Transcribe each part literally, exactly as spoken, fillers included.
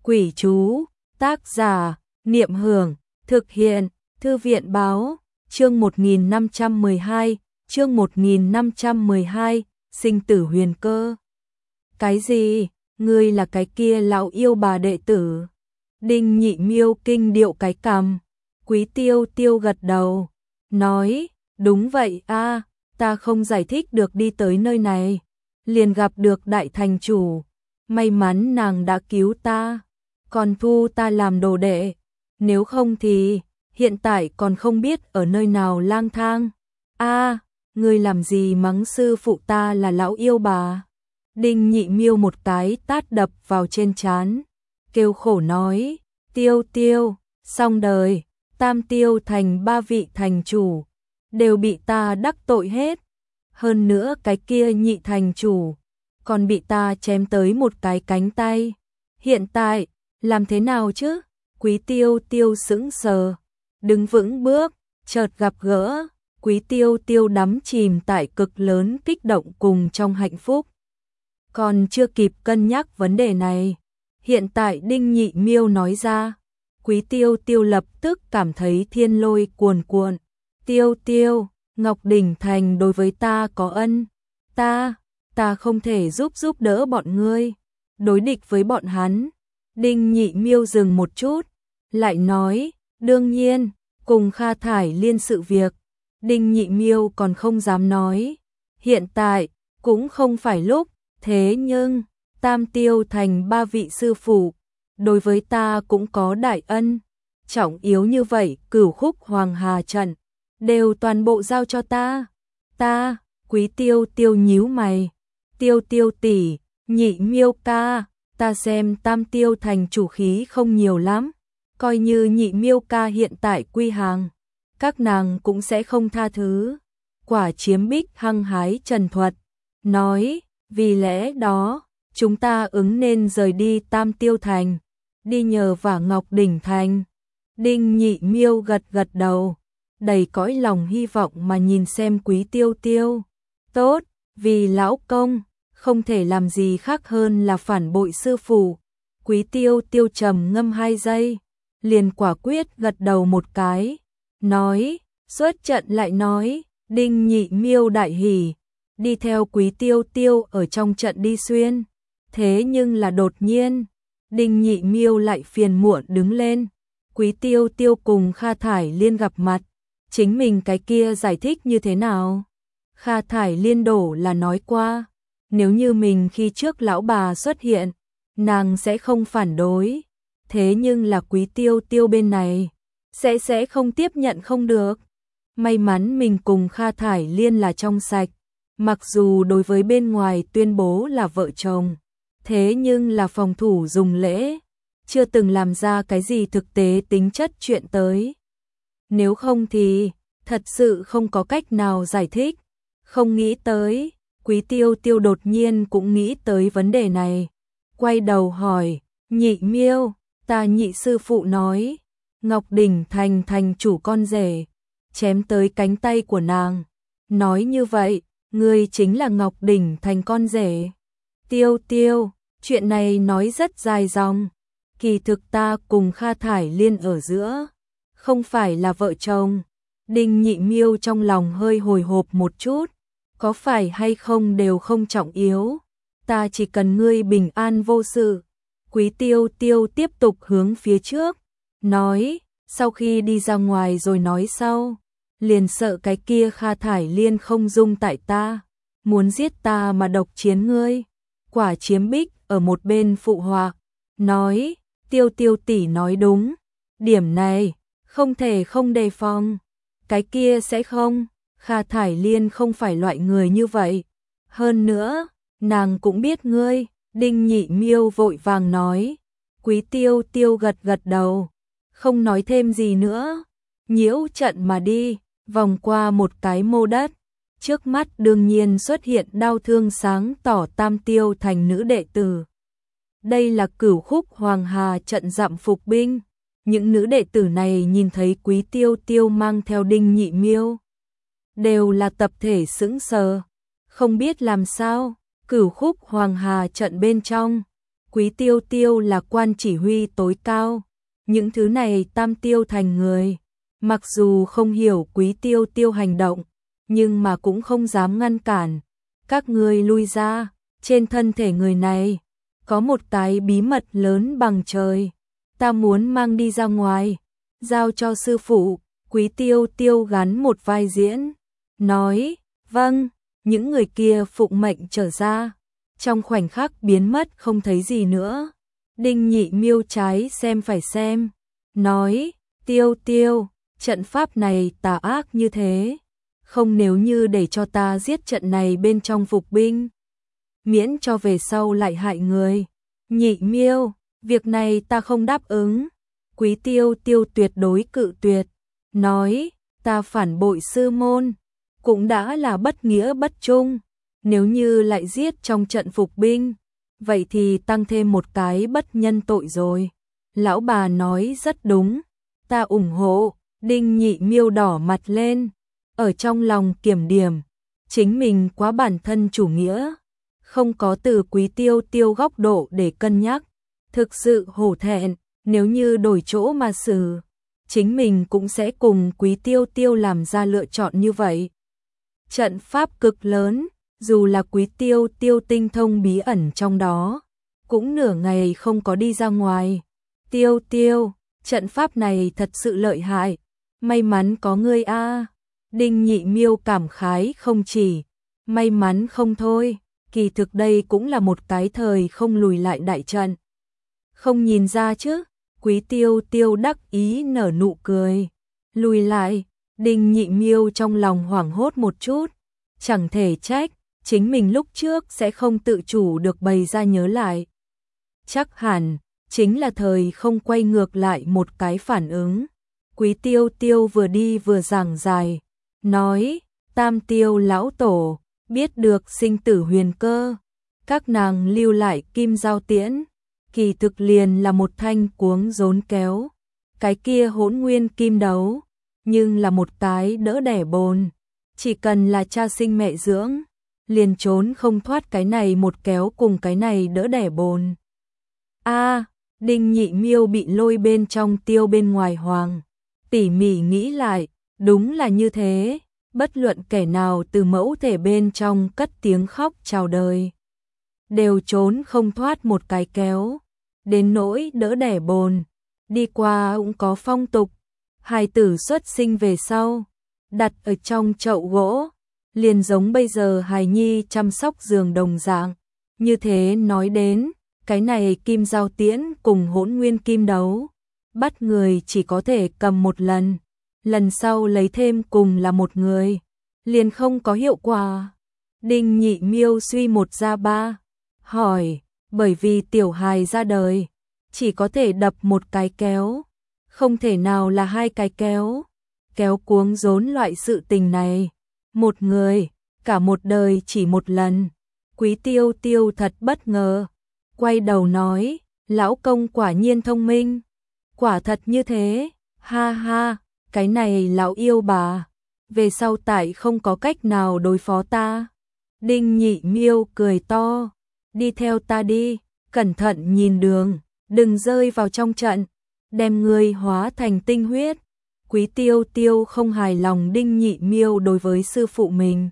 Quỷ chú, tác giả, Niệm Hưởng, thực hiện, Thư viện báo, chương một nghìn năm trăm mười hai, chương một nghìn năm trăm mười hai, sinh tử huyền cơ. Cái gì? Ngươi là cái kia lão yêu bà đệ tử? Đinh Nhị Miêu kinh điệu cái cằm. Quý Tiêu Tiêu gật đầu, nói, đúng vậy a, ta không giải thích được đi tới nơi này, liền gặp được đại thành chủ, may mắn nàng đã cứu ta, còn thu ta làm đồ đệ, nếu không thì hiện tại còn không biết ở nơi nào lang thang. A, ngươi làm gì mắng sư phụ ta là lão yêu bà? Đinh Nhị Miêu một cái tát đập vào trên trán, kêu khổ nói, Tiêu Tiêu, xong đời, Tam Tiêu thành ba vị thành chủ, đều bị ta đắc tội hết. Hơn nữa cái kia nhị thành chủ, còn bị ta chém tới một cái cánh tay. Hiện tại, làm thế nào chứ? Quý Tiêu Tiêu sững sờ, đứng vững bước, chợt gặp gỡ, Quý Tiêu Tiêu đắm chìm tại cực lớn kích động cùng trong hạnh phúc. Còn chưa kịp cân nhắc vấn đề này, hiện tại Đinh Nhị Miêu nói ra, Quý Tiêu Tiêu lập tức cảm thấy thiên lôi cuồn cuộn. Tiêu Tiêu, Ngọc Đỉnh Thành đối với ta có ân, ta, ta không thể giúp giúp đỡ bọn ngươi, đối địch với bọn hắn. Đinh Nhị Miêu dừng một chút, lại nói, đương nhiên, cùng Kha Thải Liên sự việc, Đinh Nhị Miêu còn không dám nói, hiện tại, cũng không phải lúc, thế nhưng, Tam Tiêu thành ba vị sư phụ, đối với ta cũng có đại ân, trọng yếu như vậy, Cửu Khúc Hoàng Hà trận, đều toàn bộ giao cho ta. Ta, Quý Tiêu Tiêu nhíu mày, Tiêu Tiêu tỷ, Nhị Miêu ca, ta xem Tam Tiêu thành chủ khí không nhiều lắm, coi như Nhị Miêu ca hiện tại quy hàng, các nàng cũng sẽ không tha thứ. Quả Chiếm Bích hăng hái trần thuật, nói, vì lẽ đó, chúng ta ứng nên rời đi Tam Tiêu thành, đi nhờ vả Ngọc Đỉnh thành. Đinh Nhị Miêu gật gật đầu, đầy cõi lòng hy vọng mà nhìn xem Quý Tiêu Tiêu. Tốt, vì lão công, không thể làm gì khác hơn là phản bội sư phụ. Quý Tiêu Tiêu trầm ngâm hai giây, liền quả quyết gật đầu một cái, nói, xuất trận lại nói. Đinh Nhị Miêu đại hỉ, đi theo Quý Tiêu Tiêu ở trong trận đi xuyên. Thế nhưng là đột nhiên, Đinh Nhị Miêu lại phiền muộn đứng lên. Quý Tiêu Tiêu cùng Kha Thải Liên gặp mặt, chính mình cái kia giải thích như thế nào? Kha Thải Liên đổ là nói qua, nếu như mình khi trước lão bà xuất hiện, nàng sẽ không phản đối. Thế nhưng là Quý Tiêu Tiêu bên này, sẽ sẽ không tiếp nhận không được. May mắn mình cùng Kha Thải Liên là trong sạch, mặc dù đối với bên ngoài tuyên bố là vợ chồng, thế nhưng là phòng thủ dùng lễ, chưa từng làm ra cái gì thực tế tính chất chuyện tới. Nếu không thì, thật sự không có cách nào giải thích. Không nghĩ tới, Quý Tiêu Tiêu đột nhiên cũng nghĩ tới vấn đề này. Quay đầu hỏi, Nhị Miêu, ta nhị sư phụ nói, Ngọc Đỉnh thành thành chủ con rể, chém tới cánh tay của nàng. Nói như vậy, ngươi chính là Ngọc Đỉnh thành con rể. Tiêu Tiêu, chuyện này nói rất dài dòng. Kỳ thực ta cùng Kha Thải Liên ở giữa, không phải là vợ chồng. Đinh Nhị Miêu trong lòng hơi hồi hộp một chút, có phải hay không đều không trọng yếu, ta chỉ cần ngươi bình an vô sự. Quý Tiêu Tiêu tiếp tục hướng phía trước, nói, sau khi đi ra ngoài rồi nói sau, liền sợ cái kia Kha Thải Liên không dung tại ta, muốn giết ta mà độc chiến ngươi. Quả Chiếm Bích ở một bên phụ họa, nói, Tiêu Tiêu tỷ nói đúng, điểm này, không thể không đề phòng. Cái kia sẽ không, Kha Thải Liên không phải loại người như vậy. Hơn nữa, nàng cũng biết ngươi. Đinh Nhị Miêu vội vàng nói. Quý Tiêu Tiêu gật gật đầu, không nói thêm gì nữa, nhiễu trận mà đi, vòng qua một cái mô đất. Trước mắt đương nhiên xuất hiện đao thương sáng tỏ Tam Tiêu thành nữ đệ tử. Đây là Cửu Khúc Hoàng Hà trận dặm phục binh. Những nữ đệ tử này nhìn thấy Quý Tiêu Tiêu mang theo Đinh Nhị Miêu, đều là tập thể sững sờ, không biết làm sao. Cửu Khúc Hoàng Hà trận bên trong, Quý Tiêu Tiêu là quan chỉ huy tối cao, những thứ này Tam Tiêu Thành người, mặc dù không hiểu Quý Tiêu Tiêu hành động, nhưng mà cũng không dám ngăn cản. Các ngươi lui ra, trên thân thể người này có một cái bí mật lớn bằng trời, ta muốn mang đi ra ngoài, giao cho sư phụ. Quý Tiêu Tiêu gắn một vai diễn, nói, vâng, những người kia phụng mệnh trở ra, trong khoảnh khắc biến mất không thấy gì nữa. Đinh Nhị Miêu trái xem phải xem, nói, Tiêu Tiêu, trận pháp này tà ác như thế, không nếu như để cho ta giết trận này bên trong phục binh, miễn cho về sau lại hại người. Nhị Miêu, việc này ta không đáp ứng. Quý Tiêu Tiêu tuyệt đối cự tuyệt, nói, ta phản bội sư môn, cũng đã là bất nghĩa bất trung, nếu như lại giết trong trận phục binh, vậy thì tăng thêm một cái bất nhân tội rồi. Lão bà nói rất đúng, ta ủng hộ. Đinh Nhị Miêu đỏ mặt lên, ở trong lòng kiểm điểm, chính mình quá bản thân chủ nghĩa, không có từ Quý Tiêu Tiêu góc độ để cân nhắc, thực sự hổ thẹn. Nếu như đổi chỗ mà xử, chính mình cũng sẽ cùng Quý Tiêu Tiêu làm ra lựa chọn như vậy. Trận pháp cực lớn, dù là Quý Tiêu Tiêu tinh thông bí ẩn trong đó, cũng nửa ngày không có đi ra ngoài. Tiêu Tiêu, trận pháp này thật sự lợi hại, may mắn có ngươi a. Đinh Nhị Miêu cảm khái không chỉ, may mắn không thôi, kỳ thực đây cũng là một cái thời không lùi lại đại trận. Không nhìn ra chứ? Quý Tiêu Tiêu đắc ý nở nụ cười. Lùi lại, Đinh Nhị Miêu trong lòng hoảng hốt một chút, chẳng thể trách, chính mình lúc trước sẽ không tự chủ được bày ra nhớ lại. Chắc hẳn, chính là thời không quay ngược lại một cái phản ứng. Quý Tiêu Tiêu vừa đi vừa giảng dài, nói, Tam Tiêu lão tổ, biết được sinh tử huyền cơ, các nàng lưu lại kim giao tiễn, kỳ thực liền là một thanh cuống rốn kéo, cái kia hỗn nguyên kim đấu, nhưng là một cái đỡ đẻ bồn, chỉ cần là cha sinh mẹ dưỡng, liền trốn không thoát cái này một kéo cùng cái này đỡ đẻ bồn. A, Đinh Nhị Miêu bị lôi bên trong tiêu bên ngoài hoàng, tỉ mỉ nghĩ lại, đúng là như thế, bất luận kẻ nào từ mẫu thể bên trong cất tiếng khóc chào đời, đều trốn không thoát một cái kéo. Đến nỗi đỡ đẻ bồn, đi qua cũng có phong tục, hài tử xuất sinh về sau, đặt ở trong chậu gỗ, liền giống bây giờ hài nhi chăm sóc giường đồng dạng. Như thế nói đến, cái này kim giao tiễn cùng hỗn nguyên kim đấu, bắt người chỉ có thể cầm một lần, lần sau lấy thêm cùng là một người, liền không có hiệu quả. Đinh Nhị Miêu suy một ra ba, hỏi, bởi vì tiểu hài ra đời, chỉ có thể đập một cái kéo, không thể nào là hai cái kéo. Kéo cuống rốn loại sự tình này, một người, cả một đời chỉ một lần. Quý Tiêu Tiêu thật bất ngờ, quay đầu nói, lão công quả nhiên thông minh, quả thật như thế, ha ha, cái này lão yêu bà, về sau tại không có cách nào đối phó ta. Đinh Nhị Miêu cười to, đi theo ta đi, cẩn thận nhìn đường, đừng rơi vào trong trận, đem ngươi hóa thành tinh huyết. Quý Tiêu Tiêu không hài lòng Đinh Nhị Miêu đối với sư phụ mình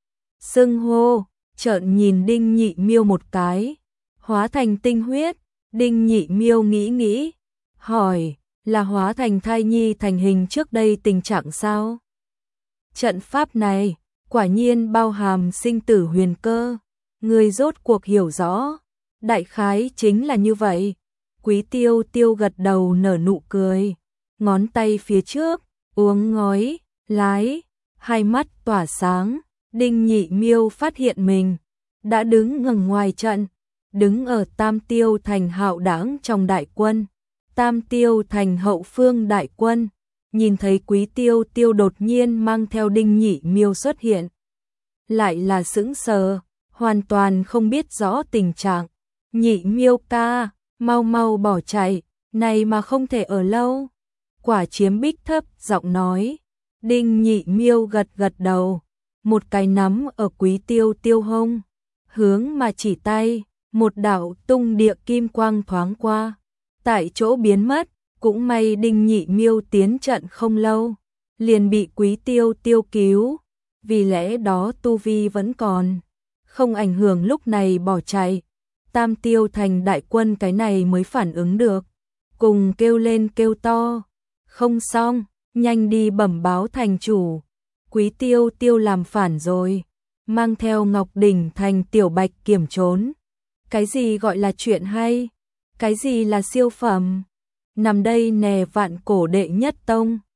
xưng hô, trợn nhìn Đinh Nhị Miêu một cái, hóa thành tinh huyết. Đinh Nhị Miêu nghĩ nghĩ, hỏi, là hóa thành thai nhi thành hình trước đây tình trạng sao? Trận pháp này, quả nhiên bao hàm sinh tử huyền cơ, người rốt cuộc hiểu rõ, đại khái chính là như vậy. Quý Tiêu Tiêu gật đầu nở nụ cười, ngón tay phía trước, uống ngói, lái, hai mắt tỏa sáng. Đinh Nhị Miêu phát hiện mình đã đứng ngẩng ngoài trận, đứng ở Tam Tiêu Thành hạo đảng trong đại quân. Tam Tiêu Thành hậu phương đại quân, nhìn thấy Quý Tiêu Tiêu đột nhiên mang theo Đinh Nhị Miêu xuất hiện, lại là sững sờ, hoàn toàn không biết rõ tình trạng. Nhị Miêu ca, mau mau bỏ chạy, này mà không thể ở lâu. Quả Chiếm Bích thấp giọng nói. Đinh Nhị Miêu gật gật đầu, một cái nắm ở Quý Tiêu Tiêu hông, hướng mà chỉ tay, một đạo tung địa kim quang thoáng qua, tại chỗ biến mất, cũng may Đinh Nhị Miêu tiến trận không lâu, liền bị Quý Tiêu Tiêu cứu, vì lẽ đó tu vi vẫn còn, không ảnh hưởng lúc này bỏ chạy. Tam Tiêu thành đại quân cái này mới phản ứng được, cùng kêu lên kêu to, không xong, nhanh đi bẩm báo thành chủ, Quý Tiêu Tiêu làm phản rồi, mang theo Ngọc Đỉnh thành tiểu bạch kiểm trốn. Cái gì gọi là chuyện hay? Cái gì là siêu phẩm? Nằm đây nè vạn cổ đệ nhất tông.